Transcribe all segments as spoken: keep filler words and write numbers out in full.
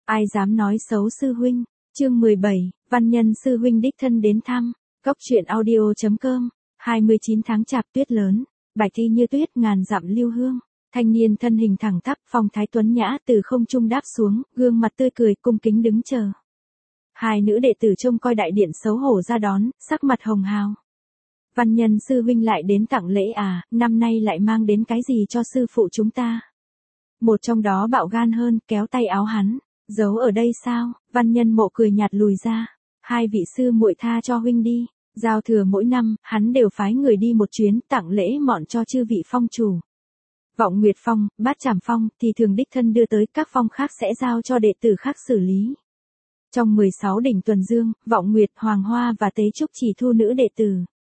Ai dám nói xấu sư huynh? Chương mười bảy, văn nhân sư huynh đích thân đến thăm. Góc truyện audio chấm com. hai mươi chín tháng chạp tuyết lớn, bạch thi như tuyết ngàn dặm lưu hương. Thanh niên thân hình thẳng tắp, phong thái tuấn nhã từ không trung đáp xuống, gương mặt tươi cười cung kính đứng chờ. Hai nữ đệ tử trông coi đại điện xấu hổ ra đón, sắc mặt hồng hào. Văn nhân sư huynh lại đến tặng lễ à, năm nay lại mang đến cái gì cho sư phụ chúng ta? Một trong đó bạo gan hơn, kéo tay áo hắn. Giấu ở đây sao? Văn nhân mộ cười nhạt lùi ra. Hai vị sư muội tha cho huynh đi. Giao thừa mỗi năm, hắn đều phái người đi một chuyến tặng lễ mọn cho chư vị phong chủ. Vọng Nguyệt Phong, Bát Trảm Phong thì thường đích thân đưa tới, các phong khác sẽ giao cho đệ tử khác xử lý. Trong mười sáu đỉnh tuần dương, Vọng Nguyệt, Hoàng Hoa và Tế Trúc chỉ thu nữ đệ tử.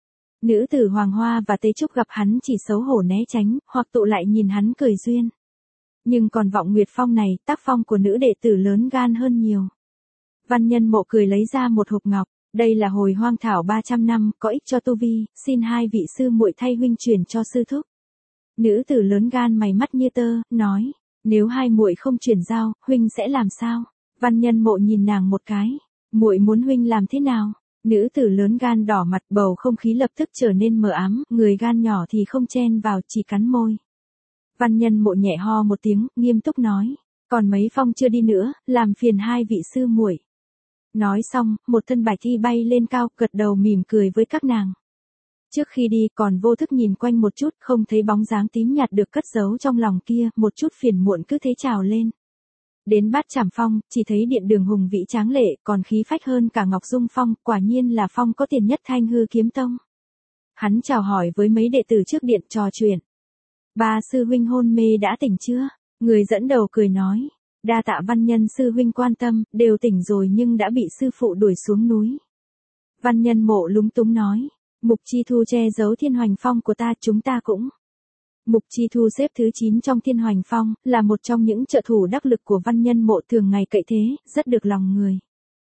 Nữ tử Hoàng Hoa và Tế Trúc gặp hắn chỉ xấu hổ né tránh, hoặc tụ lại nhìn hắn cười duyên. Nhưng còn Vọng Nguyệt Phong này, tác phong của nữ đệ tử lớn gan hơn nhiều. Văn nhân mộ cười lấy ra một hộp ngọc, đây là hồi hoang thảo ba trăm năm, có ích cho tu vi, xin hai vị sư muội thay huynh truyền cho sư thúc. Nữ tử lớn gan mày mắt như tơ, nói, nếu hai muội không truyền giao, huynh sẽ làm sao? Văn nhân mộ nhìn nàng một cái, muội muốn huynh làm thế nào? Nữ tử lớn gan đỏ mặt, bầu không khí lập tức trở nên mờ ám, người gan nhỏ thì không chen vào, chỉ cắn môi. Văn nhân mộ nhẹ ho một tiếng, nghiêm túc nói, còn mấy phong chưa đi nữa, làm phiền hai vị sư muội. Nói xong, một thân bạch thi bay lên cao, gật đầu mỉm cười với các nàng. Trước khi đi còn vô thức nhìn quanh một chút, không thấy bóng dáng tím nhạt được cất giấu trong lòng kia, một chút phiền muộn cứ thế trào lên. Đến Bát Trảm Phong, chỉ thấy điện đường hùng vĩ tráng lệ, còn khí phách hơn cả Ngọc Dung Phong, quả nhiên là phong có tiền nhất Thanh Hư Kiếm Tông. Hắn chào hỏi với mấy đệ tử trước điện trò chuyện. Ba sư huynh hôn mê đã tỉnh chưa? Người dẫn đầu cười nói, đa tạ văn nhân sư huynh quan tâm, đều tỉnh rồi nhưng đã bị sư phụ đuổi xuống núi. Văn nhân mộ lúng túng nói, Mục Chi Thu che giấu Thiên Hoành Phong của ta, chúng ta cũng. Mục Chi Thu xếp thứ chín trong Thiên Hoành Phong, là một trong những trợ thủ đắc lực của văn nhân mộ, thường ngày cậy thế, rất được lòng người.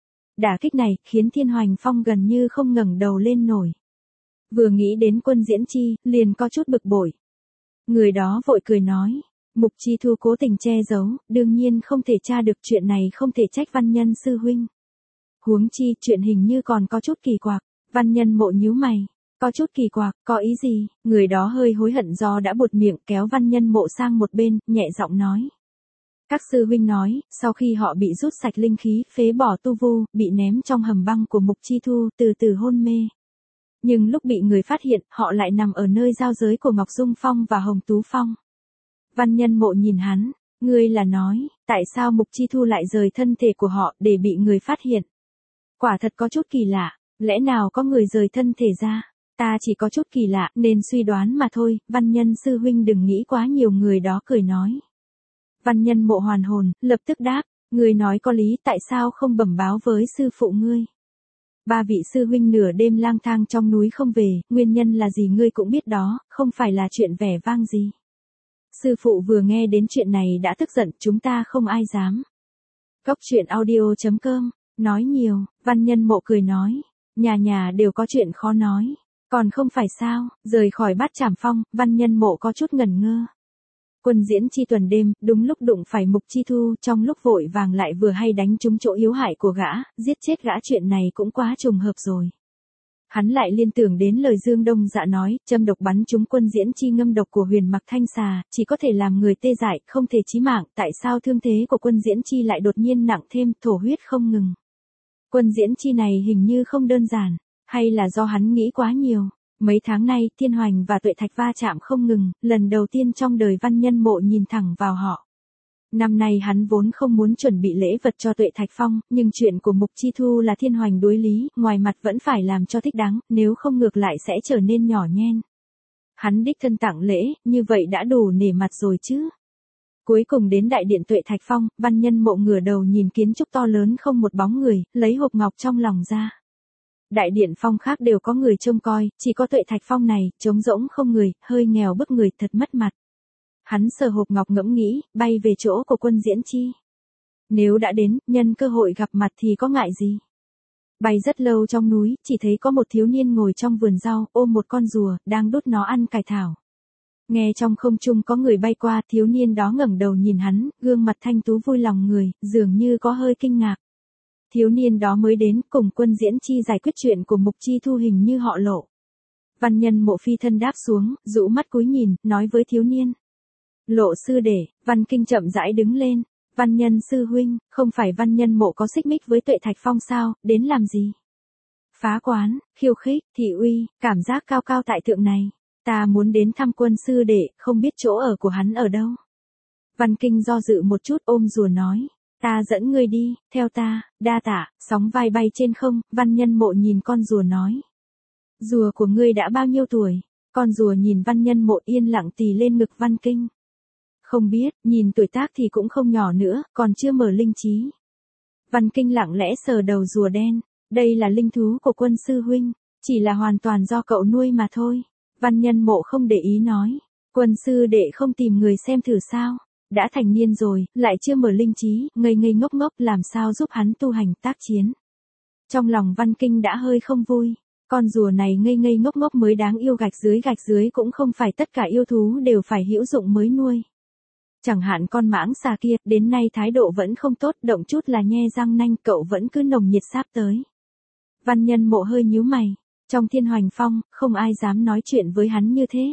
Đả kích này khiến Thiên Hoành Phong gần như không ngẩng đầu lên nổi. Vừa nghĩ đến Quân Diễn Chi, liền có chút bực bội. Người đó vội cười nói, Mục Chi Thu cố tình che giấu, đương nhiên không thể tra được, chuyện này không thể trách văn nhân sư huynh. Huống chi, chuyện hình như còn có chút kỳ quặc. Văn nhân mộ nhíu mày, có chút kỳ quặc, có ý gì? Người đó hơi hối hận do đã buột miệng, kéo văn nhân mộ sang một bên, nhẹ giọng nói. Các sư huynh nói, sau khi họ bị rút sạch linh khí, phế bỏ tu vu, bị ném trong hầm băng của Mục Chi Thu, từ từ hôn mê. Nhưng lúc bị người phát hiện, họ lại nằm ở nơi giao giới của Ngọc Dung Phong và Hồng Tú Phong. Văn nhân mộ nhìn hắn, ngươi là nói, tại sao Mục Chi Thu lại rời thân thể của họ để bị người phát hiện? Quả thật có chút kỳ lạ, lẽ nào có người rời thân thể ra? Ta chỉ có chút kỳ lạ nên suy đoán mà thôi, văn nhân sư huynh đừng nghĩ quá nhiều. Người đó cười nói. Văn nhân mộ hoàn hồn, lập tức đáp, ngươi nói có lý, tại sao không bẩm báo với sư phụ ngươi? Ba vị sư huynh nửa đêm lang thang trong núi không về, nguyên nhân là gì ngươi cũng biết đó, không phải là chuyện vẻ vang gì. Sư phụ vừa nghe đến chuyện này đã tức giận, chúng ta không ai dám. Góc truyện audio chấm com, nói nhiều, văn nhân mộ cười nói, nhà nhà đều có chuyện khó nói, còn không phải sao? Rời khỏi Bát Trảm Phong, văn nhân mộ có chút ngẩn ngơ. Quân Diễn Chi tuần đêm, đúng lúc đụng phải Mục Chi Thu, trong lúc vội vàng lại vừa hay đánh trúng chỗ yếu hại của gã, giết chết gã, chuyện này cũng quá trùng hợp rồi. Hắn lại liên tưởng đến lời Dương Đông Dạ nói, châm độc bắn trúng Quân Diễn Chi ngâm độc của Huyền Mặc Thanh Xà, chỉ có thể làm người tê dại, không thể chí mạng, tại sao thương thế của Quân Diễn Chi lại đột nhiên nặng thêm, thổ huyết không ngừng. Quân Diễn Chi này hình như không đơn giản, hay là do hắn nghĩ quá nhiều. Mấy tháng nay, Thiên Hoành và Tuệ Thạch va chạm không ngừng, lần đầu tiên trong đời văn nhân mộ nhìn thẳng vào họ. Năm nay hắn vốn không muốn chuẩn bị lễ vật cho Tuệ Thạch Phong, nhưng chuyện của Mục Chi Thu là Thiên Hoành đối lý, ngoài mặt vẫn phải làm cho thích đáng, nếu không ngược lại sẽ trở nên nhỏ nhen. Hắn đích thân tặng lễ, như vậy đã đủ nể mặt rồi chứ. Cuối cùng đến đại điện Tuệ Thạch Phong, văn nhân mộ ngửa đầu nhìn kiến trúc to lớn không một bóng người, lấy hộp ngọc trong lòng ra. Đại điện phong khác đều có người trông coi, chỉ có Tuệ Thạch Phong này, trống rỗng không người, hơi nghèo bức người, thật mất mặt. Hắn sờ hộp ngọc ngẫm nghĩ, bay về chỗ của Quân Diễn Chi. Nếu đã đến, nhân cơ hội gặp mặt thì có ngại gì. Bay rất lâu trong núi, chỉ thấy có một thiếu niên ngồi trong vườn rau, ôm một con rùa, đang đút nó ăn cải thảo. Nghe trong không trung có người bay qua, thiếu niên đó ngẩng đầu nhìn hắn, gương mặt thanh tú vui lòng người, dường như có hơi kinh ngạc. Thiếu niên đó mới đến, cùng Quân Diễn Chi giải quyết chuyện của Mục Chi Thu hình như họ Lộ. Văn Nhân Mộ phi thân đáp xuống, rũ mắt cúi nhìn, nói với thiếu niên. Lộ sư đệ. Văn Kinh chậm rãi đứng lên. Văn Nhân sư huynh, không phải Văn Nhân Mộ có xích mích với Tuệ Thạch Phong sao, đến làm gì? Phá quán, khiêu khích, thị uy, cảm giác cao cao tại thượng này. Ta muốn đến thăm Quân sư đệ, không biết chỗ ở của hắn ở đâu. Văn Kinh do dự một chút, ôm rùa nói. Ta dẫn ngươi đi, theo ta, đa tạ. Sóng vai bay trên không, Văn Nhân Mộ nhìn con rùa nói. Rùa của ngươi đã bao nhiêu tuổi? Con rùa nhìn Văn Nhân Mộ yên lặng tì lên ngực Văn Kinh. Không biết, nhìn tuổi tác thì cũng không nhỏ nữa, còn chưa mở linh trí. Văn Kinh lặng lẽ sờ đầu rùa đen. Đây là linh thú của Quân sư huynh, chỉ là hoàn toàn do cậu nuôi mà thôi. Văn Nhân Mộ không để ý nói. Quân sư đệ không tìm người xem thử sao? Đã thành niên rồi, lại chưa mở linh trí, ngây ngây ngốc ngốc làm sao giúp hắn tu hành tác chiến. Trong lòng Văn Kinh đã hơi không vui. Con rùa này ngây ngây ngốc ngốc mới đáng yêu, gạch dưới gạch dưới cũng không phải tất cả yêu thú đều phải hữu dụng mới nuôi. Chẳng hạn con mãng xà kia, đến nay thái độ vẫn không tốt, động chút là nhe răng nanh, cậu vẫn cứ nồng nhiệt sáp tới. Văn Nhân Mộ hơi nhíu mày. Trong Thiên Hoành Phong, không ai dám nói chuyện với hắn như thế.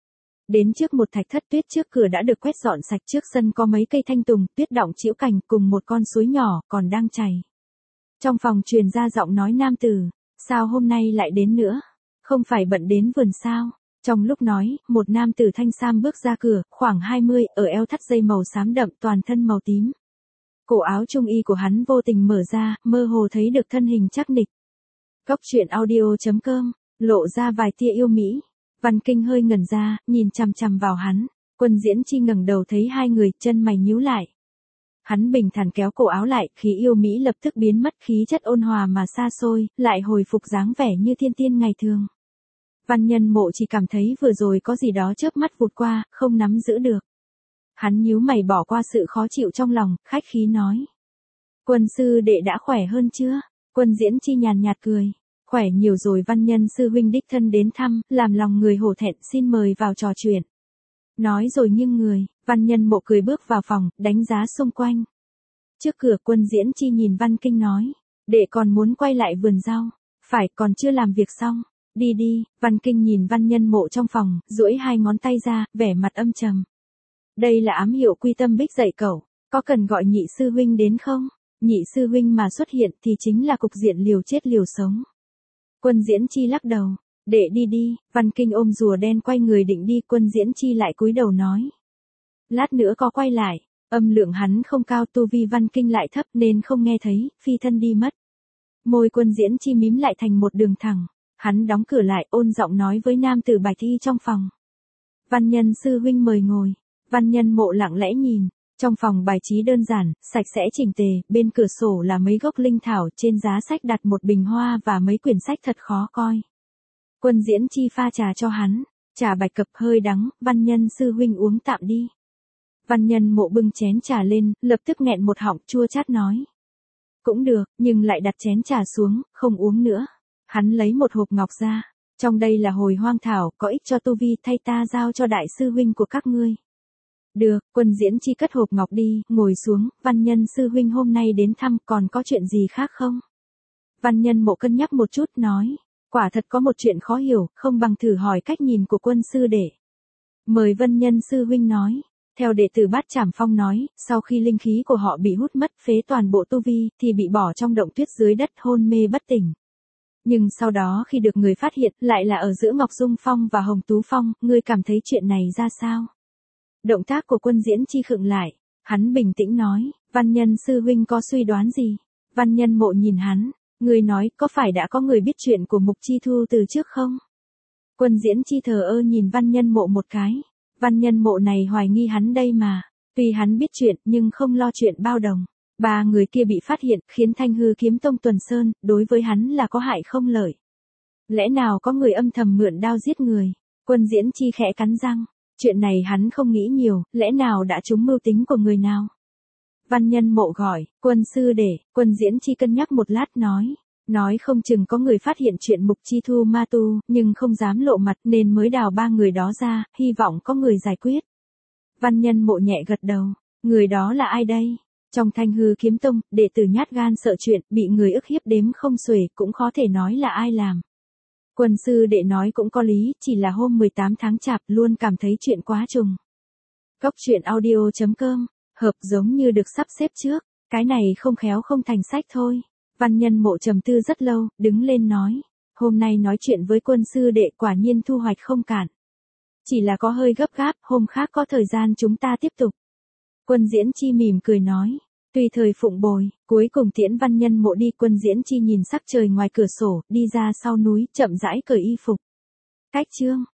Đến trước một thạch thất tuyết, trước cửa đã được quét dọn sạch, trước sân có mấy cây thanh tùng, tuyết đọng trĩu cành, cùng một con suối nhỏ, còn đang chảy. Trong phòng truyền ra giọng nói nam tử. Sao hôm nay lại đến nữa? Không phải bận đến vườn sao? Trong lúc nói, một nam tử thanh sam bước ra cửa, khoảng hai mươi, ở eo thắt dây màu xám đậm, toàn thân màu tím. Cổ áo trung y của hắn vô tình mở ra, mơ hồ thấy được thân hình chắc nịch. Cốc truyện audio chấm com, lộ ra vài tia yêu mỹ. Văn Kinh hơi ngẩn ra, nhìn chằm chằm vào hắn. Quân Diễn Chi ngẩng đầu thấy hai người, chân mày nhíu lại. Hắn bình thản kéo cổ áo lại, khí yêu mỹ lập tức biến mất, khí chất ôn hòa mà xa xôi, lại hồi phục dáng vẻ như thiên tiên ngày thường. Văn Nhân Mộ chỉ cảm thấy vừa rồi có gì đó chớp mắt vụt qua, không nắm giữ được. Hắn nhíu mày bỏ qua sự khó chịu trong lòng, khách khí nói. Quân sư đệ đã khỏe hơn chưa? Quân Diễn Chi nhàn nhạt cười. Khỏe nhiều rồi. Văn Nhân sư huynh đích thân đến thăm, làm lòng người hổ thẹn, xin mời vào trò chuyện. Nói rồi nghiêng người, Văn Nhân Mộ cười bước vào phòng, đánh giá xung quanh. Trước cửa Quân Diễn Chi nhìn Văn Kinh nói. Đệ còn muốn quay lại vườn rau. Phải, còn chưa làm việc xong. Đi đi. Văn Kinh nhìn Văn Nhân Mộ trong phòng, duỗi hai ngón tay ra, vẻ mặt âm trầm. Đây là ám hiệu Quy Tâm Bích dạy cậu, có cần gọi nhị sư huynh đến không? Nhị sư huynh mà xuất hiện thì chính là cục diện liều chết liều sống. Quân Diễn Chi lắc đầu. Đệ đi đi. Văn Kinh ôm rùa đen quay người định đi, Quân Diễn Chi lại cúi đầu nói. Lát nữa có quay lại. Âm lượng hắn không cao, tu vi Văn Kinh lại thấp nên không nghe thấy, phi thân đi mất. Môi Quân Diễn Chi mím lại thành một đường thẳng. Hắn đóng cửa lại, ôn giọng nói với nam tử bạch y trong phòng. Văn Nhân sư huynh mời ngồi. Văn Nhân Mộ lặng lẽ nhìn. Trong phòng bài trí đơn giản, sạch sẽ chỉnh tề, bên cửa sổ là mấy gốc linh thảo, trên giá sách đặt một bình hoa và mấy quyển sách thật khó coi. Quân Diễn Chi pha trà cho hắn, trà bạch cập hơi đắng, Văn Nhân sư huynh uống tạm đi. Văn Nhân Mộ bưng chén trà lên, lập tức nghẹn một họng chua chát nói. Cũng được, nhưng lại đặt chén trà xuống, không uống nữa. Hắn lấy một hộp ngọc ra, trong đây là hồi hoang thảo, có ích cho tu vi, thay ta giao cho đại sư huynh của các ngươi. Được. Quân Diễn Chi cất hộp ngọc đi, ngồi xuống. Văn Nhân sư huynh hôm nay đến thăm, còn có chuyện gì khác không? Văn Nhân Mộ cân nhắc một chút, nói. Quả thật có một chuyện khó hiểu, không bằng thử hỏi cách nhìn của Quân sư đệ. Mời Văn Nhân sư huynh nói. Theo đệ tử Bát Trảm Phong nói, sau khi linh khí của họ bị hút mất, phế toàn bộ tu vi, thì bị bỏ trong động tuyết dưới đất, hôn mê bất tỉnh. Nhưng sau đó khi được người phát hiện, lại là ở giữa Ngọc Dung Phong và Hồng Tú Phong, ngươi cảm thấy chuyện này ra sao? Động tác của Quân Diễn Chi khựng lại, hắn bình tĩnh nói, Văn Nhân sư huynh có suy đoán gì? Văn Nhân Mộ nhìn hắn, ngươi nói, có phải đã có người biết chuyện của Mục Chi Thu từ trước không? Quân Diễn Chi thờ ơ nhìn Văn Nhân Mộ một cái, Văn Nhân Mộ này hoài nghi hắn đây mà, tuy hắn biết chuyện nhưng không lo chuyện bao đồng. Ba người kia bị phát hiện, khiến Thanh Hư Kiếm Tông Tuần Sơn, đối với hắn là có hại không lợi. Lẽ nào có người âm thầm mượn đao giết người? Quân Diễn Chi khẽ cắn răng. Chuyện này hắn không nghĩ nhiều, lẽ nào đã trúng mưu tính của người nào? Văn Nhân Mộ gọi, Quân sư đệ. Quân Diễn Chi cân nhắc một lát nói. Nói không chừng có người phát hiện chuyện Mục Chi Thu ma tu, nhưng không dám lộ mặt nên mới đào ba người đó ra, hy vọng có người giải quyết. Văn Nhân Mộ nhẹ gật đầu, người đó là ai đây? Trong Thanh Hư Kiếm Tông, đệ tử nhát gan sợ chuyện, bị người ức hiếp đếm không xuể, cũng khó thể nói là ai làm. Quân sư đệ nói cũng có lý, chỉ là hôm mười tám tháng chạp luôn cảm thấy chuyện quá trùng. Góc truyện audio chấm com, hợp giống như được sắp xếp trước, cái này không khéo không thành sách thôi. Văn Nhân Mộ trầm tư rất lâu, đứng lên nói, hôm nay nói chuyện với quân sư đệ quả nhiên thu hoạch không cạn. Chỉ là có hơi gấp gáp, hôm khác có thời gian chúng ta tiếp tục. Quân Diễn Chi mỉm cười nói, tùy thời phụng bồi, cuối cùng tiễn Văn Nhân Mộ đi. Quân Diễn Chi nhìn sắc trời ngoài cửa sổ, đi ra sau núi, chậm rãi cởi y phục. Cách chương